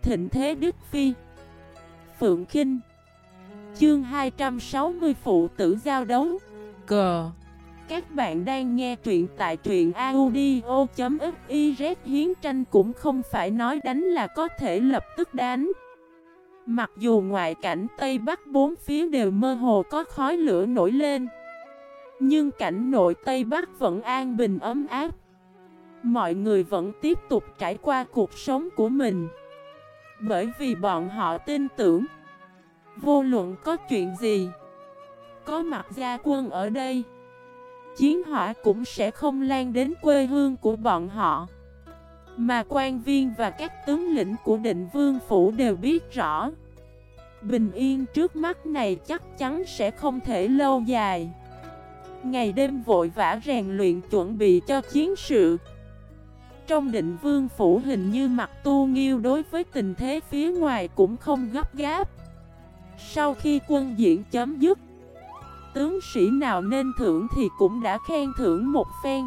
thịnh thế Đức Phi. Phượng Kinh. Chương 260 phụ tử giao đấu. Cờ. Các bạn đang nghe truyện tại truyện audio.fiz. Hiến tranh cũng không phải nói đánh là có thể lập tức đánh. Mặc dù ngoại cảnh Tây Bắc bốn phía đều mơ hồ có khói lửa nổi lên, nhưng cảnh nội Tây Bắc vẫn an bình ấm áp. Mọi người vẫn tiếp tục trải qua cuộc sống của mình, bởi vì bọn họ tin tưởng, vô luận có chuyện gì, có mặt gia quân ở đây, chiến hỏa cũng sẽ không lan đến quê hương của bọn họ. Mà quan viên và các tướng lĩnh của Định Vương Phủ đều biết rõ, bình yên trước mắt này chắc chắn sẽ không thể lâu dài. Ngày đêm vội vã rèn luyện chuẩn bị cho chiến sự. Trong Định Vương Phủ hình như Mặc Tu Nghiêu đối với tình thế phía ngoài cũng không gấp gáp. Sau khi quân diễn chấm dứt, tướng sĩ nào nên thưởng thì cũng đã khen thưởng một phen,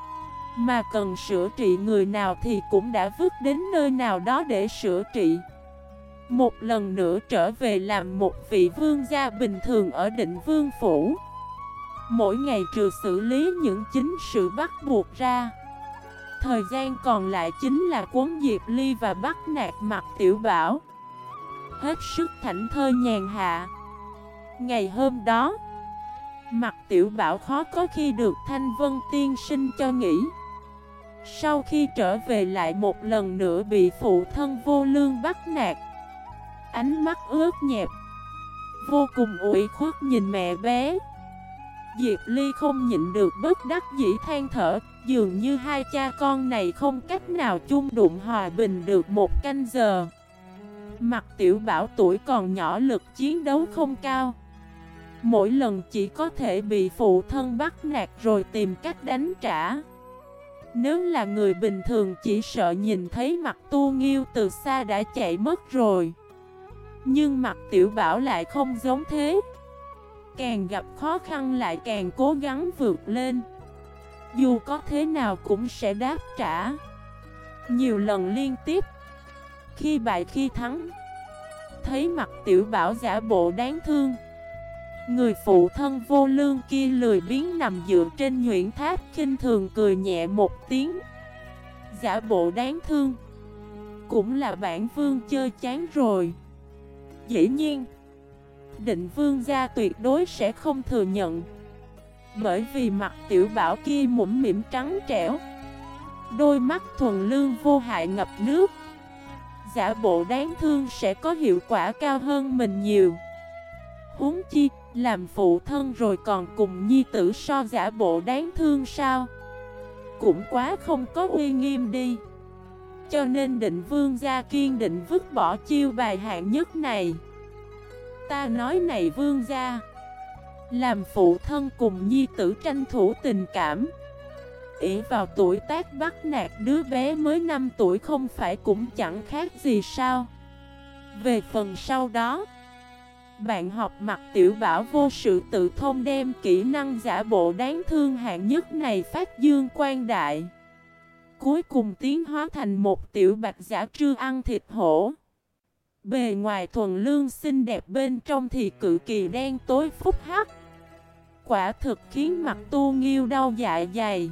mà cần sửa trị người nào thì cũng đã vứt đến nơi nào đó để sửa trị. Một lần nữa trở về làm một vị vương gia bình thường ở Định Vương Phủ. Mỗi ngày trừ xử lý những chính sự bắt buộc ra, thời gian còn lại chính là quấn Diệp Ly và bắt nạt Mặc Tiểu Bảo, hết sức thảnh thơi nhàn hạ. Ngày hôm đó, Mặc Tiểu Bảo khó có khi được Thanh Vân tiên sinh cho nghỉ. Sau khi trở về lại một lần nữa bị phụ thân vô lương bắt nạt. Ánh mắt ướt nhẹp, vô cùng ủy khuất nhìn mẹ bé. Diệp Ly không nhịn được bất đắc dĩ than thở, dường như hai cha con này không cách nào chung đụng hòa bình được một canh giờ. Mặc Tiểu Bảo tuổi còn nhỏ, lực chiến đấu không cao, mỗi lần chỉ có thể bị phụ thân bắt nạt rồi tìm cách đánh trả. Nếu là người bình thường chỉ sợ nhìn thấy Mặc Tu Nghiêu từ xa đã chạy mất rồi. Nhưng Mặc Tiểu Bảo lại không giống thế, càng gặp khó khăn lại càng cố gắng vượt lên. Dù có thế nào cũng sẽ đáp trả. Nhiều lần liên tiếp, khi bại khi thắng. Thấy Mặc Tiểu Bảo giả bộ đáng thương, người phụ thân vô lương kia lười biếng nằm dựa trên nhuyễn tháp, khinh thường cười nhẹ một tiếng. Giả bộ đáng thương, cũng là bản vương chơi chán rồi. Dĩ nhiên, Định Vương gia tuyệt đối sẽ không thừa nhận, bởi vì Mặc Tiểu Bảo kia mũm mĩm trắng trẻo, đôi mắt thuần lương vô hại ngập nước. Giả bộ đáng thương sẽ có hiệu quả cao hơn mình nhiều. Huống chi, làm phụ thân rồi còn cùng nhi tử so giả bộ đáng thương sao? Cũng quá không có uy nghiêm đi. Cho nên Định Vương gia kiên định vứt bỏ chiêu bài hạng nhất này. Ta nói này vương gia, làm phụ thân cùng nhi tử tranh thủ tình cảm, ỷ vào tuổi tác bắt nạt đứa bé mới 5 tuổi không phải cũng chẳng khác gì sao? Về phần sau đó, bạn học Mặc Tiểu Bảo vô sự tự thông đem kỹ năng giả bộ đáng thương hạng nhất này phát dương quang đại. Cuối cùng tiến hóa thành một tiểu bạch giả trưa ăn thịt hổ. Bề ngoài thuần lương xinh đẹp, bên trong thì cự kỳ đen tối phúc hắc. Quả thực khiến Mặc Tu Nghiêu đau dạ dày.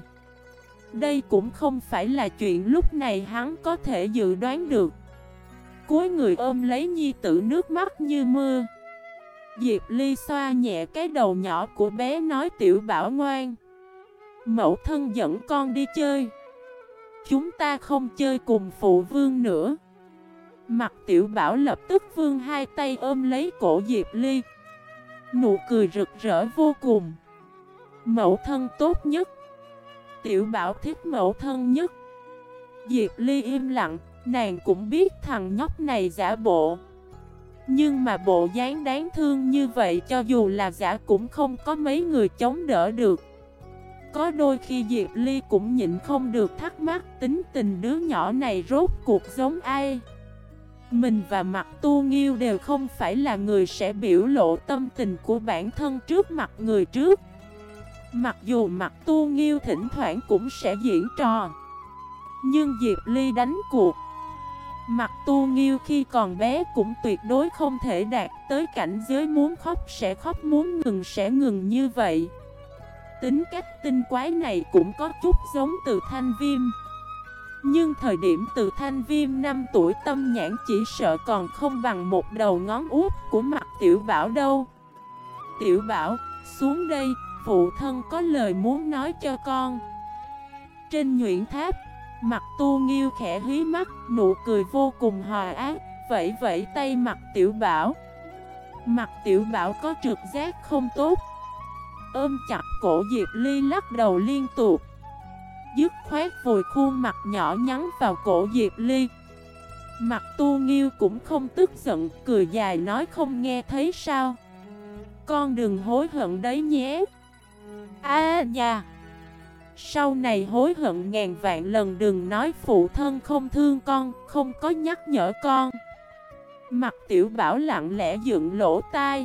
Đây cũng không phải là chuyện lúc này hắn có thể dự đoán được. Cuối người ôm lấy nhi tử, nước mắt như mưa. Diệp Ly xoa nhẹ cái đầu nhỏ của bé nói: Tiểu Bảo ngoan, mẫu thân dẫn con đi chơi, chúng ta không chơi cùng phụ vương nữa. Mặc Tiểu Bảo lập tức vươn hai tay ôm lấy cổ Diệp Ly, nụ cười rực rỡ vô cùng. Mẫu thân tốt nhất, Tiểu Bảo thích mẫu thân nhất. Diệp Ly im lặng, nàng cũng biết thằng nhóc này giả bộ, nhưng mà bộ dáng đáng thương như vậy cho dù là giả cũng không có mấy người chống đỡ được. Có đôi khi Diệp Ly cũng nhịn không được thắc mắc tính tình đứa nhỏ này rốt cuộc giống ai. Mình và Mặc Tu Nghiêu đều không phải là người sẽ biểu lộ tâm tình của bản thân trước mặt người trước. Mặc dù Mặc Tu Nghiêu thỉnh thoảng cũng sẽ diễn trò, nhưng Diệp Ly đánh cuộc, Mặc Tu Nghiêu khi còn bé cũng tuyệt đối không thể đạt tới cảnh giới muốn khóc sẽ khóc, muốn ngừng sẽ ngừng như vậy. Tính cách tinh quái này cũng có chút giống Từ Thanh Viêm. Nhưng thời điểm Từ Thanh Viêm 5 tuổi tâm nhãn chỉ sợ còn không bằng một đầu ngón út của Mặc Tiểu Bảo đâu. Tiểu Bảo, xuống đây, phụ thân có lời muốn nói cho con. Trên nhuyễn tháp, Mặc Tu Nghiêu khẽ hí mắt, nụ cười vô cùng hòa ác, vẫy vẫy tay Mặc Tiểu Bảo. Mặc Tiểu Bảo có trực giác không tốt, ôm chặt cổ Diệp Ly lắc đầu liên tục, dứt khoát vùi khuôn mặt nhỏ nhắn vào cổ Diệp Ly. Mặc Tu Nghiêu cũng không tức giận, cười dài nói không nghe thấy sao. Con đừng hối hận đấy nhé. Nha. Sau này hối hận ngàn vạn lần, đừng nói phụ thân không thương con, không có nhắc nhở con. Mặc Tiểu Bảo lặng lẽ dựng lỗ tai,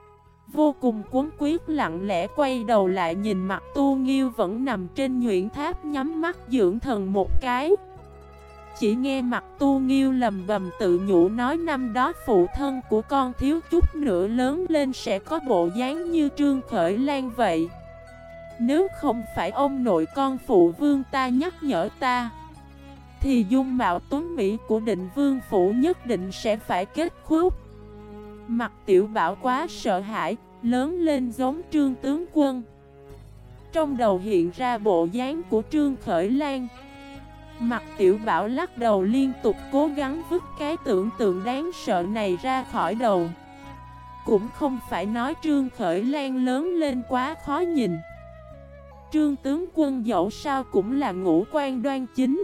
vô cùng cuống quyết lặng lẽ quay đầu lại nhìn Mặc Tu Nghiêu vẫn nằm trên nhuyễn tháp nhắm mắt dưỡng thần một cái. Chỉ nghe Mặc Tu Nghiêu lầm bầm tự nhủ nói năm đó phụ thân của con thiếu chút nữa lớn lên sẽ có bộ dáng như Trương Khởi Lan vậy. Nếu không phải ông nội con phụ vương ta nhắc nhở ta, thì dung mạo tuấn mỹ của Định Vương phủ nhất định sẽ phải kết thúc. Mặc Tiểu Bảo quá sợ hãi, lớn lên giống Trương tướng quân. Trong đầu hiện ra bộ dáng của Trương Khởi Lan. Mặc Tiểu Bảo lắc đầu liên tục, cố gắng vứt cái tưởng tượng đáng sợ này ra khỏi đầu. Cũng không phải nói Trương Khởi Lan lớn lên quá khó nhìn. Trương tướng quân dẫu sao cũng là ngũ quan đoan chính,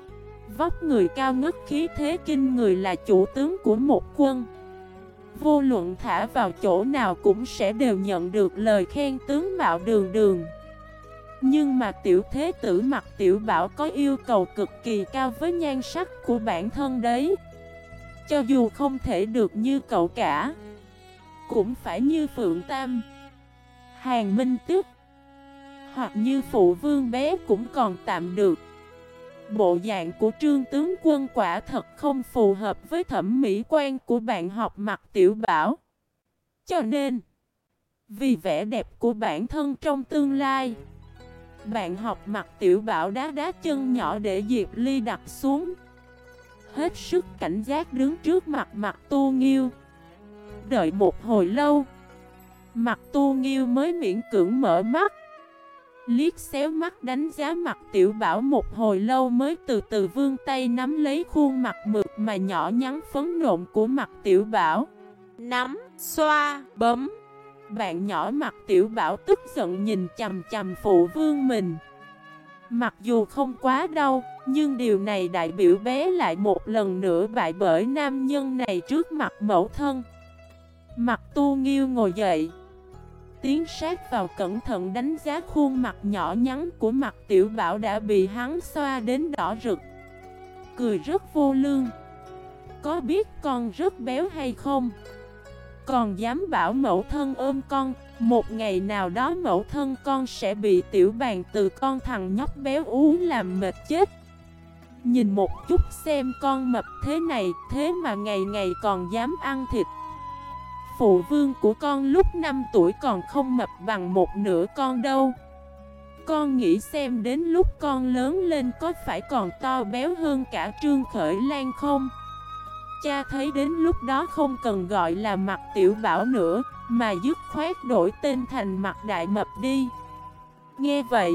vóc người cao ngất, khí thế kinh người, là chủ tướng của một quân. Vô luận thả vào chỗ nào cũng sẽ đều nhận được lời khen tướng mạo đường đường. Nhưng mà tiểu thế tử Mặc Tiểu Bảo có yêu cầu cực kỳ cao với nhan sắc của bản thân đấy. Cho dù không thể được như cậu cả, cũng phải như Phượng Tam, Hàn Minh Tức, hoặc như phụ vương bé cũng còn tạm được. Bộ dạng của Trương tướng quân quả thật không phù hợp với thẩm mỹ quan của bạn học Mặc Tiểu Bảo. Cho nên, vì vẻ đẹp của bản thân trong tương lai, bạn học Mặc Tiểu Bảo đá đá chân nhỏ để Diệp Ly đặt xuống, hết sức cảnh giác đứng trước mặt Mặc Tu Nghiêu. Đợi một hồi lâu, Mặc Tu Nghiêu mới miễn cưỡng mở mắt, liếc xéo mắt đánh giá Mặc Tiểu Bảo một hồi lâu mới từ từ vươn tay nắm lấy khuôn mặt mượt mà nhỏ nhắn phấn nộn của Mặc Tiểu Bảo. Nắm, xoa, bấm. Bạn nhỏ Mặc Tiểu Bảo tức giận nhìn chằm chằm phụ vương mình. Mặc dù không quá đau, nhưng điều này đại biểu bé lại một lần nữa bại bởi nam nhân này trước mặt mẫu thân. Mặc Tu Nghiêu ngồi dậy, tiến sát vào cẩn thận đánh giá khuôn mặt nhỏ nhắn của Mặc Tiểu Bảo đã bị hắn xoa đến đỏ rực. Cười rất vô lương. Có biết con rất béo hay không? Còn dám bảo mẫu thân ôm con, một ngày nào đó mẫu thân con sẽ bị tiểu bàn từ con thằng nhóc béo ú làm mệt chết. Nhìn một chút xem con mập thế này, thế mà ngày ngày còn dám ăn thịt. Phụ vương của con lúc 5 tuổi còn không mập bằng một nửa con đâu. Con nghĩ xem đến lúc con lớn lên có phải còn to béo hơn cả Trương Khởi Lan không? Cha thấy đến lúc đó không cần gọi là Mặc Tiểu Bảo nữa, mà dứt khoát đổi tên thành Mặc Đại Mập đi. Nghe vậy,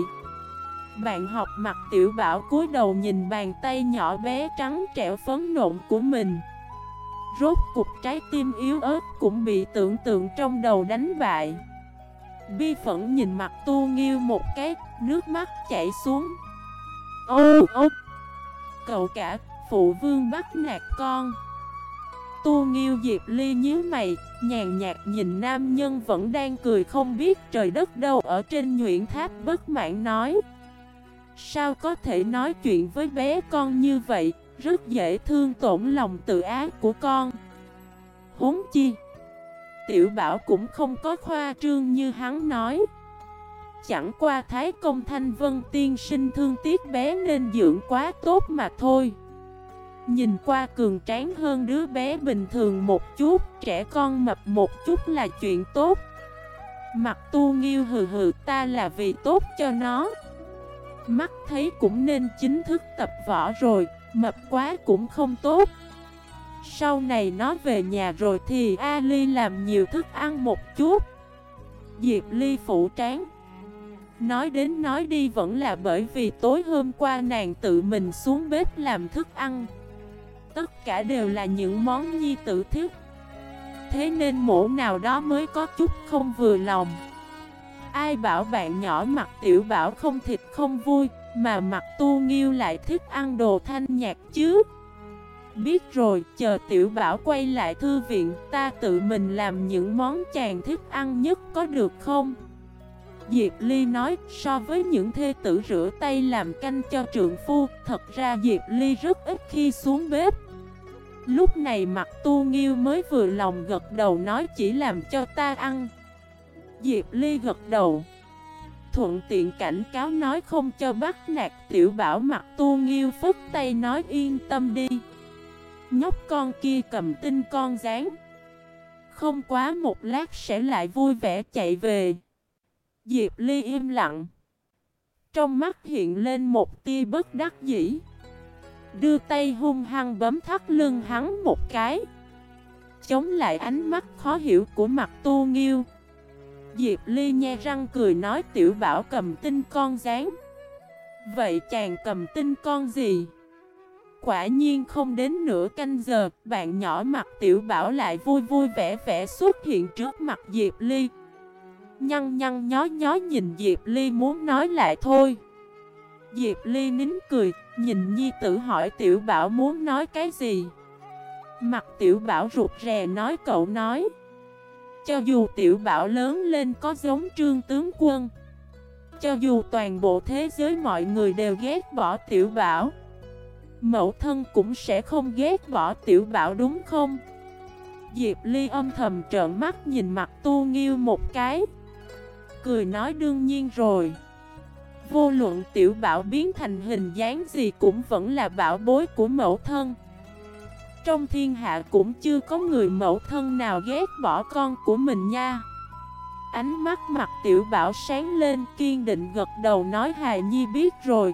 bạn học Mặc Tiểu Bảo cúi đầu nhìn bàn tay nhỏ bé trắng trẻo phấn nộn của mình. Rốt cục trái tim yếu ớt cũng bị tưởng tượng trong đầu đánh bại. Bi phẫn nhìn Mặc Tu Nghiêu một cái, nước mắt chảy xuống. Ô ô, cậu cả, phụ vương bắt nạt con. Tu Nghiêu Diệp Ly nhíu mày, nhàn nhạt nhìn nam nhân vẫn đang cười không biết trời đất đâu ở trên nhuyễn tháp, bất mãn nói: sao có thể nói chuyện với bé con như vậy, rất dễ thương tổn lòng tự ái của con. Huống chi, Tiểu Bảo cũng không có khoa trương như hắn nói. Chẳng qua Thái Công Thanh Vân tiên sinh thương tiếc bé nên dưỡng quá tốt mà thôi. nhìn qua cường tráng hơn đứa bé bình thường một chút, trẻ con mập một chút là chuyện tốt. Mặt Tu Nghiêu hừ hừ, ta là vì tốt cho nó. Mắt thấy cũng nên chính thức tập võ rồi, mập quá cũng không tốt. Sau này nó về nhà rồi thì Ali làm nhiều thức ăn một chút. Diệp Ly phụ trán. Nói đến nói đi vẫn là bởi vì tối hôm qua nàng tự mình xuống bếp làm thức ăn. Tất cả đều là những món nhi tử thích. Thế nên mổ nào đó mới có chút không vừa lòng. Ai bảo bạn nhỏ Mặt Tiểu Bảo không thịt không vui, mà Mặt Tu Nghiêu lại thích ăn đồ thanh nhạt chứ. Biết rồi, chờ Tiểu Bảo quay lại thư viện, ta tự mình làm những món chàng thích ăn nhất có được không? Diệp Ly nói, so với những thê tử rửa tay làm canh cho trượng phu, thật ra Diệp Ly rất ít khi xuống bếp. Lúc này Mặt Tu Nghiêu mới vừa lòng gật đầu nói chỉ làm cho ta ăn. Diệp Ly gật đầu, thuận tiện cảnh cáo nói không cho bắt nạt Tiểu Bảo. Mặt Tu Nghiêu phất tay nói yên tâm đi. Nhóc con kia cầm tinh con dán, không quá một lát sẽ lại vui vẻ chạy về. Diệp Ly im lặng, trong mắt hiện lên một tia bất đắc dĩ, đưa tay hung hăng bấm thắt lưng hắn một cái, chống lại ánh mắt khó hiểu của Mặt Tu Nghiêu. Diệp Ly nhe răng cười nói Tiểu Bảo cầm tinh con dán. Vậy chàng cầm tinh con gì? Quả nhiên không đến nửa canh giờ, bạn nhỏ Mặt Tiểu Bảo lại vui vui vẻ vẻ xuất hiện trước mặt Diệp Ly. Nhăn nhăn nhó nhó nhìn Diệp Ly muốn nói lại thôi. Diệp Ly nín cười, nhìn nhi tử hỏi Tiểu Bảo muốn nói cái gì. Mặt Tiểu Bảo rụt rè nói cậu nói, cho dù Tiểu Bảo lớn lên có giống Trương tướng quân, cho dù toàn bộ thế giới mọi người đều ghét bỏ Tiểu Bảo, mẫu thân cũng sẽ không ghét bỏ Tiểu Bảo đúng không? Diệp Ly âm thầm trợn mắt nhìn Mặt Tu Nghiêu một cái, cười nói đương nhiên rồi. Vô luận Tiểu Bảo biến thành hình dáng gì cũng vẫn là bảo bối của mẫu thân. Trong thiên hạ cũng chưa có người mẫu thân nào ghét bỏ con của mình nha. Ánh mắt Mặt Tiểu Bảo sáng lên, kiên định gật đầu nói Hài Nhi biết rồi,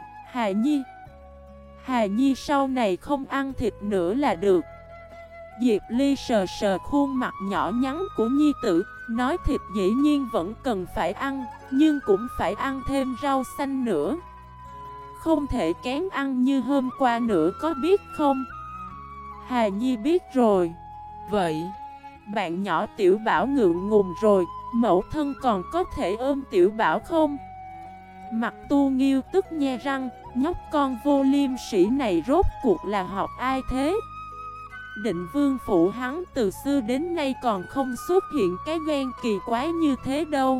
Hài Nhi sau này không ăn thịt nữa là được. Diệp Ly sờ sờ khuôn mặt nhỏ nhắn của nhi tử, nói thịt dĩ nhiên vẫn cần phải ăn, nhưng cũng phải ăn thêm rau xanh nữa. Không thể kén ăn như hôm qua nữa có biết không? Hài Nhi biết rồi. Vậy, bạn nhỏ Tiểu Bảo ngượng ngùng rồi, mẫu thân còn có thể ôm Tiểu Bảo không? Mặt Tu Nghiêu tức nhe răng, nhóc con vô liêm sỉ này rốt cuộc là học ai thế? Định Vương phủ hắn từ xưa đến nay còn không xuất hiện cái ghen kỳ quái như thế đâu.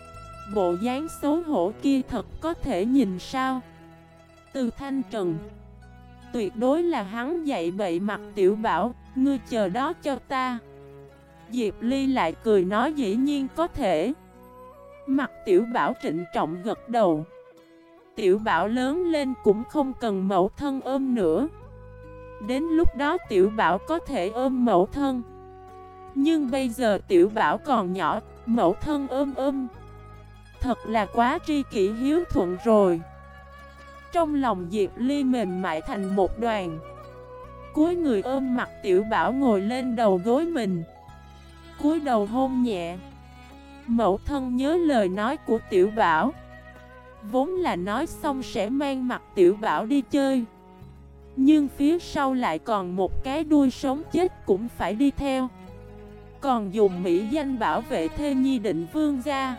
Bộ dáng xấu hổ kia thật có thể nhìn sao? Từ Thanh Trần, tuyệt đối là hắn dạy bậy Mặt Tiểu Bảo, ngươi chờ đó cho ta. Diệp Ly lại cười nói dĩ nhiên có thể. Mặt Tiểu Bảo trịnh trọng gật đầu. Tiểu Bảo lớn lên cũng không cần mẫu thân ôm nữa. Đến lúc đó Tiểu Bảo có thể ôm mẫu thân. Nhưng bây giờ Tiểu Bảo còn nhỏ, mẫu thân ôm. Thật là quá tri kỷ hiếu thuận rồi. Trong lòng Diệp Ly mềm mại thành một đoàn, cúi người ôm Mặt Tiểu Bảo ngồi lên đầu gối mình, cúi đầu hôn nhẹ. Mẫu thân nhớ lời nói của Tiểu Bảo, vốn là nói xong sẽ mang Mặt Tiểu Bảo đi chơi, nhưng phía sau lại còn một cái đuôi sống chết cũng phải đi theo, còn dùng mỹ danh bảo vệ thê nhi Định Vương gia.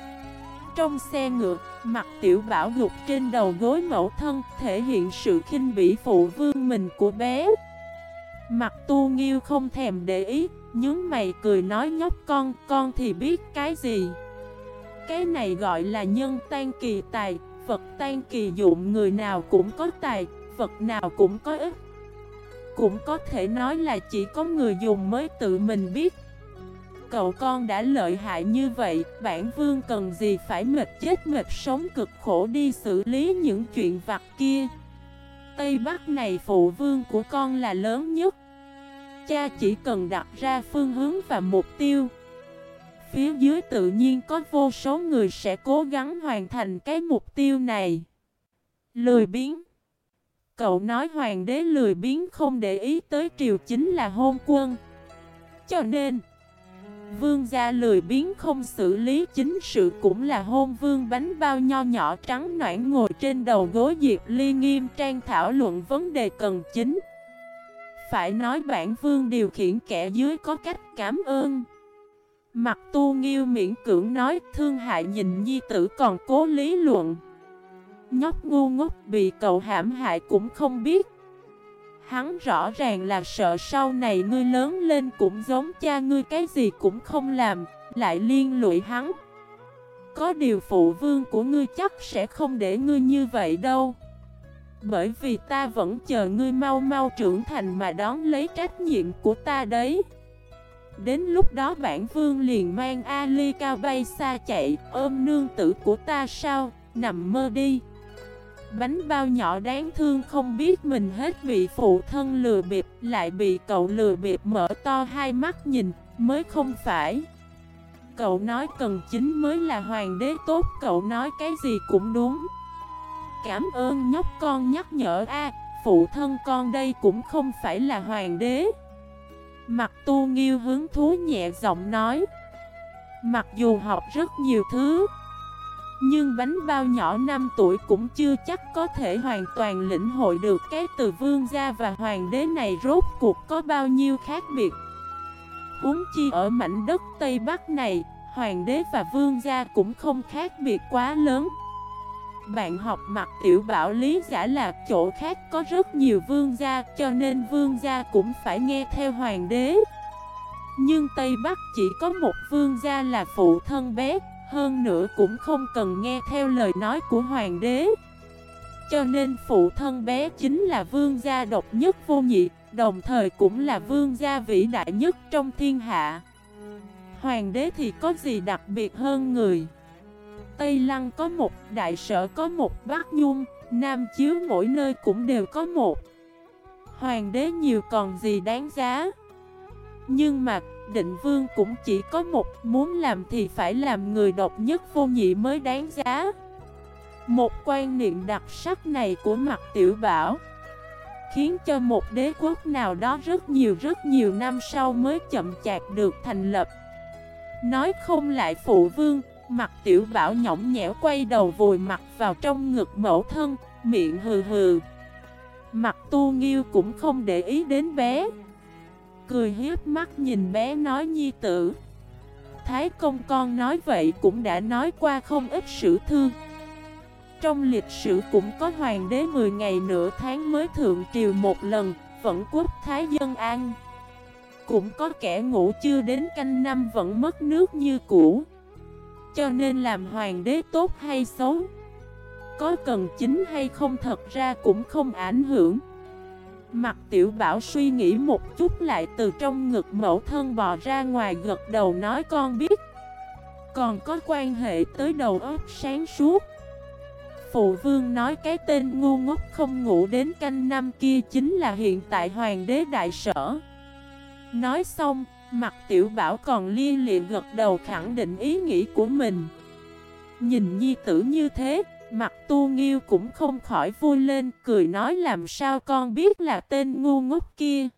Trong xe ngựa, Mặt Tiểu Bảo gục trên đầu gối mẫu thân, thể hiện sự khinh bỉ phụ vương mình của bé. Mặt Tu Nghiêu không thèm để ý, nhướng mày cười nói nhóc con thì biết cái gì. Cái này gọi là nhân tan kỳ tài, Phật tan kỳ dụng, người nào cũng có tài, Phật nào cũng có ích. Cũng có thể nói là chỉ có người dùng mới tự mình biết. Cậu con đã lợi hại như vậy, bản vương cần gì phải mệt chết mệt sống cực khổ đi xử lý những chuyện vặt kia. Tây Bắc này phụ vương của con là lớn nhất. Cha chỉ cần đặt ra phương hướng và mục tiêu. Phía dưới tự nhiên có vô số người sẽ cố gắng hoàn thành cái mục tiêu này. Lười biếng. Cậu nói hoàng đế lười biếng không để ý tới triều chính là hôn quân. Cho nên vương gia lười biếng không xử lý chính sự cũng là hôn vương. Bánh bao nho nhỏ trắng ноãn ngồi trên đầu gối Diệp Ly nghiêm trang thảo luận vấn đề cần chính. Phải nói bản vương điều khiển kẻ dưới có cách cảm ơn. Mặt Tu Nghiêu miễn cưỡng nói thương hại nhìn nhi tử còn cố lý luận. Nhóc ngu ngốc bị cậu hãm hại cũng không biết. Hắn rõ ràng là sợ sau này ngươi lớn lên cũng giống cha ngươi cái gì cũng không làm, lại liên lụy hắn. Có điều phụ vương của ngươi chắc sẽ không để ngươi như vậy đâu. Bởi vì ta vẫn chờ ngươi mau mau trưởng thành mà đón lấy trách nhiệm của ta đấy. Đến lúc đó bản vương liền mang Ali cao bay xa chạy, ôm nương tử của ta sao, nằm mơ đi. Bánh bao nhỏ đáng thương không biết mình hết bị phụ thân lừa bịp, lại bị cậu lừa bịp mở to hai mắt nhìn, mới không phải. Cậu nói cần chính mới là hoàng đế tốt, cậu nói cái gì cũng đúng. Cảm ơn nhóc con nhắc nhở a, phụ thân con đây cũng không phải là hoàng đế. Mặt Tu Nghiêu hứng thú nhẹ giọng nói. Mặc dù học rất nhiều thứ, nhưng bánh bao nhỏ 5 tuổi cũng chưa chắc có thể hoàn toàn lĩnh hội được cái từ vương gia và hoàng đế này rốt cuộc có bao nhiêu khác biệt. Huống chi ở mảnh đất Tây Bắc này, hoàng đế và vương gia cũng không khác biệt quá lớn. Bạn học Mặt Tiểu Bảo lý giải là chỗ khác có rất nhiều vương gia, cho nên vương gia cũng phải nghe theo hoàng đế. Nhưng Tây Bắc chỉ có một vương gia là phụ thân bé, hơn nữa cũng không cần nghe theo lời nói của hoàng đế. Cho nên phụ thân bé chính là vương gia độc nhất vô nhị, đồng thời cũng là vương gia vĩ đại nhất trong thiên hạ. Hoàng đế thì có gì đặc biệt hơn người? Tây Lăng có một, Đại Sở có một, Bắc Nhung, Nam Chiếu mỗi nơi cũng đều có một. Hoàng đế nhiều còn gì đáng giá. Nhưng mà Định Vương cũng chỉ có một, muốn làm thì phải làm người độc nhất vô nhị mới đáng giá. Một quan niệm đặc sắc này của Mặt Tiểu Bảo khiến cho một đế quốc nào đó rất nhiều năm sau mới chậm chạp được thành lập. Nói không lại phụ vương, Mặt Tiểu Bảo nhõng nhẽo quay đầu vùi mặt vào trong ngực mẫu thân, miệng hừ hừ. Mặt Tu Nghiêu cũng không để ý đến bé, cười hiếp mắt nhìn bé nói nhi tử. Thái công con nói vậy cũng đã nói qua không ít sử thư. Trong lịch sử cũng có hoàng đế 10 ngày nửa tháng mới thượng triều một lần, vẫn quốc thái dân an. Cũng có kẻ ngủ chưa đến canh năm vẫn mất nước như cũ. Cho nên làm hoàng đế tốt hay xấu, có cần chính hay không thật ra cũng không ảnh hưởng. Mặt Tiểu Bảo suy nghĩ một chút lại từ trong ngực mẫu thân bò ra ngoài gật đầu nói con biết. Còn có quan hệ tới đầu óc sáng suốt. Phụ vương nói cái tên ngu ngốc không ngủ đến canh năm kia chính là hiện tại hoàng đế Đại Sở. Nói xong, Mặt Tiểu Bảo còn lia lịa gật đầu khẳng định ý nghĩ của mình. Nhìn nhi tử như thế, Mặt Tu Nghiêu cũng không khỏi vui lên, cười nói làm sao con biết là tên ngu ngốc kia.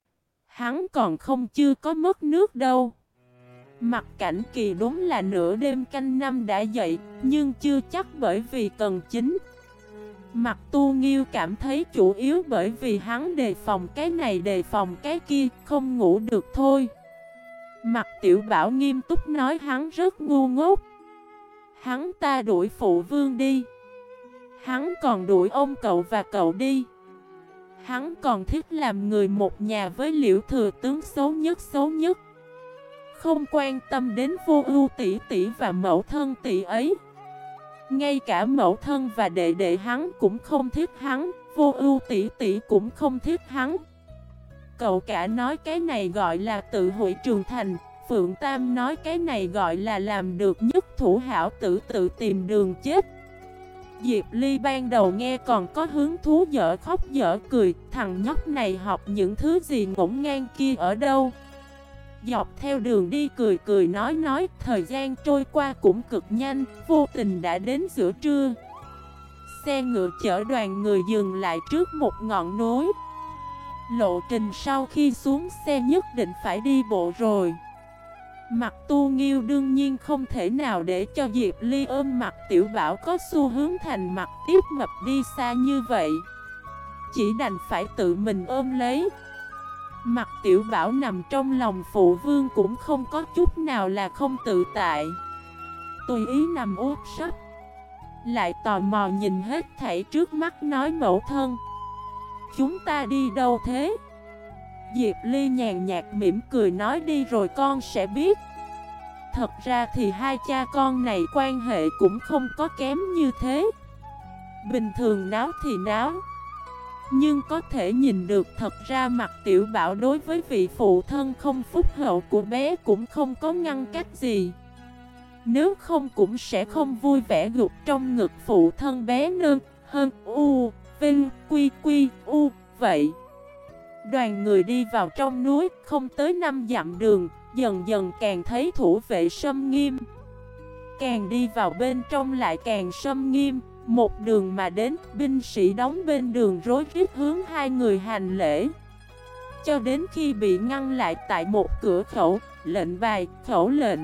Hắn còn không chưa có mất nước đâu. Mặt Cảnh Kỳ đúng là nửa đêm canh năm đã dậy, nhưng chưa chắc bởi vì cần chính. Mặt Tu Nghiêu cảm thấy chủ yếu bởi vì hắn đề phòng cái này đề phòng cái kia, không ngủ được thôi. Mặt Tiểu Bảo nghiêm túc nói hắn rất ngu ngốc. Hắn ta đuổi phụ vương đi. Hắn còn đuổi ông cậu và cậu đi. Hắn còn thích làm người một nhà với Liễu thừa tướng xấu nhất. Không quan tâm đến Vô Ưu tỷ tỷ và mẫu thân tỷ ấy. Ngay cả mẫu thân và đệ đệ hắn cũng không thích hắn, Vô Ưu tỷ tỷ cũng không thích hắn. Cậu cả nói cái này gọi là tự hủy trường thành, Phượng Tam nói cái này gọi là làm được nhất thủ hảo tử tự tìm đường chết. Diệp Ly ban đầu nghe còn có hứng thú dở khóc dở cười, thằng nhóc này học những thứ gì ngổn ngang kia ở đâu. Dọc theo đường đi cười cười nói, thời gian trôi qua cũng cực nhanh, vô tình đã đến giữa trưa. Xe ngựa chở đoàn người dừng lại trước một ngọn núi. Lộ trình sau khi xuống xe nhất định phải đi bộ rồi. Mặt Tu Nghiêu đương nhiên không thể nào để cho Diệp Ly ôm Mặt Tiểu Bảo có xu hướng thành mặt tiếp mập đi xa như vậy. Chỉ đành phải tự mình ôm lấy. Mặt Tiểu Bảo nằm trong lòng phụ vương cũng không có chút nào là không tự tại. Tùy ý nằm úp sấp, lại tò mò nhìn hết thảy trước mắt nói mẫu thân, chúng ta đi đâu thế? Diệp Ly nhàn nhạt mỉm cười nói đi rồi con sẽ biết. Thật ra thì hai cha con này quan hệ cũng không có kém như thế. Bình thường náo thì náo, nhưng có thể nhìn được thật ra Mặt Tiểu Bảo đối với vị phụ thân không phúc hậu của bé cũng không có ngăn cách gì. Nếu không cũng sẽ không vui vẻ gục trong ngực phụ thân bé nơn, hơn, u, vinh, quy, quy, u, vậy. Đoàn người đi vào trong núi, không tới 5 dặm đường, dần dần càng thấy thủ vệ xâm nghiêm. Càng đi vào bên trong lại càng xâm nghiêm, một đường mà đến, binh sĩ đóng bên đường rối rít hướng hai người hành lễ. Cho đến khi bị ngăn lại tại một cửa khẩu, lệnh bài, khẩu lệnh.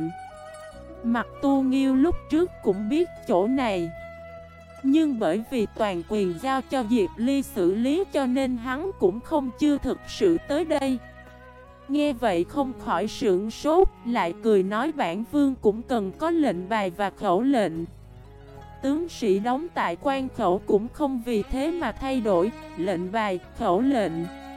Mặt Tu Nghiêu lúc trước cũng biết chỗ này, nhưng bởi vì toàn quyền giao cho Diệp Ly xử lý cho nên hắn cũng không chưa thực sự tới đây. Nghe vậy không khỏi sửng sốt, lại cười nói bản vương cũng cần có lệnh bài và khẩu lệnh. Tướng sĩ đóng tại quan khẩu cũng không vì thế mà thay đổi, lệnh bài, khẩu lệnh.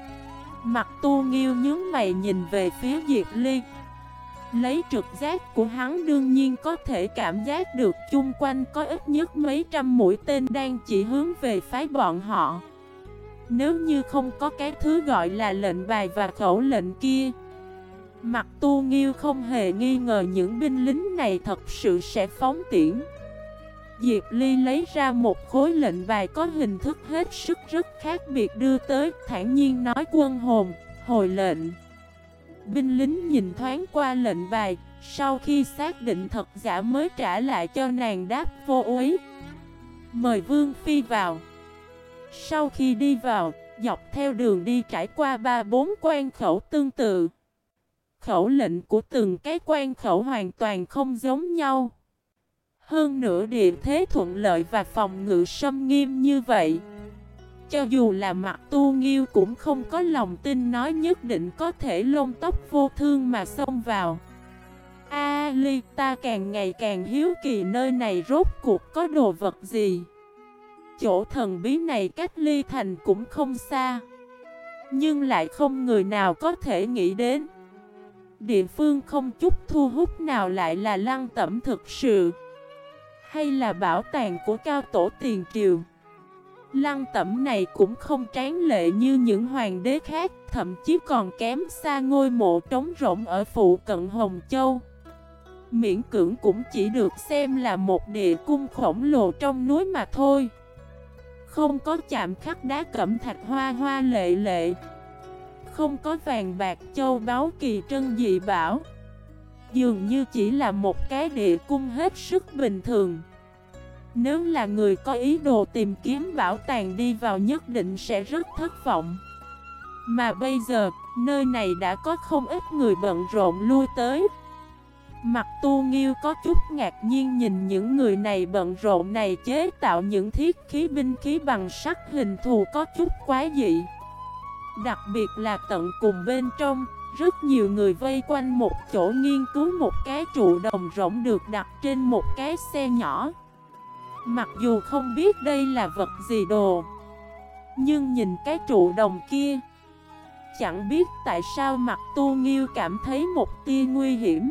Mặt Tu Nghiêu nhướng mày nhìn về phía Diệp Ly. Lấy trực giác của hắn đương nhiên có thể cảm giác được chung quanh có ít nhất mấy trăm mũi tên đang chỉ hướng về phái bọn họ. Nếu như không có cái thứ gọi là lệnh bài và khẩu lệnh kia, Mặt Tu Nghiêu không hề nghi ngờ những binh lính này thật sự sẽ phóng tiễn. Diệp Ly lấy ra một khối lệnh bài có hình thức hết sức rất khác biệt đưa tới, thản nhiên nói quân hồn, hồi lệnh. Binh lính nhìn thoáng qua lệnh bài, sau khi xác định thật giả mới trả lại cho nàng đáp vô úy. Mời Vương Phi vào. Sau khi đi vào, dọc theo đường đi trải qua 3-4 quan khẩu tương tự. Khẩu lệnh của từng cái quan khẩu hoàn toàn không giống nhau. Hơn nữa địa thế thuận lợi và phòng ngự xâm nghiêm như vậy, cho dù là Mặt Tu Nghiêu cũng không có lòng tin nói nhất định có thể lông tóc vô thương mà xông vào. A Ly, ta càng ngày càng hiếu kỳ nơi này rốt cuộc có đồ vật gì. Chỗ thần bí này cách Ly Thành cũng không xa, nhưng lại không người nào có thể nghĩ đến. Địa phương không chút thu hút nào lại là Lăng Tẩm thực sự, hay là bảo tàng của cao tổ tiền triều. Lăng Tẩm này cũng không tráng lệ như những hoàng đế khác, thậm chí còn kém xa ngôi mộ trống rỗng ở phụ cận Hồng Châu. Miễn cưỡng cũng chỉ được xem là một địa cung khổng lồ trong núi mà thôi. Không có chạm khắc đá cẩm thạch hoa hoa lệ lệ, không có vàng bạc châu báu kỳ trân dị bảo. Dường như chỉ là một cái địa cung hết sức bình thường. Nếu là người có ý đồ tìm kiếm bảo tàng đi vào nhất định sẽ rất thất vọng. Mà bây giờ, nơi này đã có không ít người bận rộn lui tới. Mặt Tu Nghiêu có chút ngạc nhiên nhìn những người này bận rộn này chế tạo những thiết khí binh khí bằng sắt hình thù có chút quái dị. Đặc biệt là tận cùng bên trong, rất nhiều người vây quanh một chỗ nghiên cứu một cái trụ đồng rỗng được đặt trên một cái xe nhỏ. Mặc dù không biết đây là vật gì đồ, nhưng nhìn cái trụ đồng kia, chẳng biết tại sao Mặt Tu Nghiêu cảm thấy một tia nguy hiểm.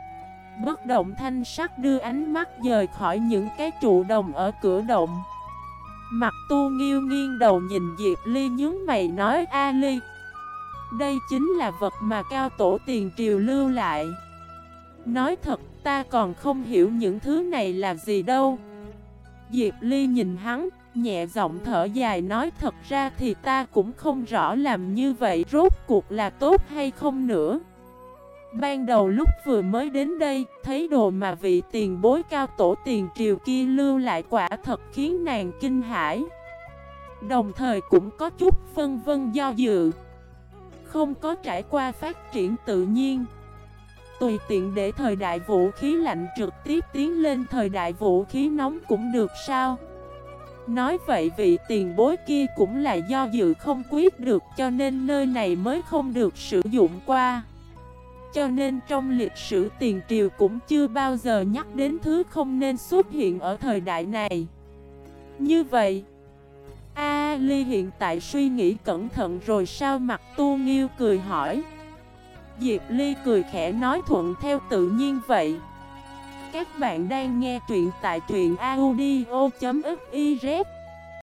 Bất động thanh sắc đưa ánh mắt dời khỏi những cái trụ đồng ở cửa động. Mặt Tu Nghiêu nghiêng đầu nhìn Diệp Ly nhướng mày nói A Ly, đây chính là vật mà cao tổ tiền triều lưu lại. Nói thật ta còn không hiểu những thứ này là gì đâu. Diệp Ly nhìn hắn, nhẹ giọng thở dài nói thật ra thì ta cũng không rõ làm như vậy rốt cuộc là tốt hay không nữa. Ban đầu lúc vừa mới đến đây, thấy đồ mà vị tiền bối cao tổ tiền triều kia lưu lại quả thật khiến nàng kinh hãi. Đồng thời cũng có chút phân vân do dự. Không có trải qua phát triển tự nhiên, tùy tiện để thời đại vũ khí lạnh trực tiếp tiến lên thời đại vũ khí nóng cũng được sao? Nói vậy vị tiền bối kia cũng là do dự không quyết được cho nên nơi này mới không được sử dụng qua. Cho nên trong lịch sử tiền triều cũng chưa bao giờ nhắc đến thứ không nên xuất hiện ở thời đại này. Như vậy, A Ly hiện tại suy nghĩ cẩn thận rồi sao? Mặt Tu Nghiêu cười hỏi. Diệp Ly cười khẽ nói thuận theo tự nhiên vậy. Các bạn đang nghe truyện tại truyện audio.fif.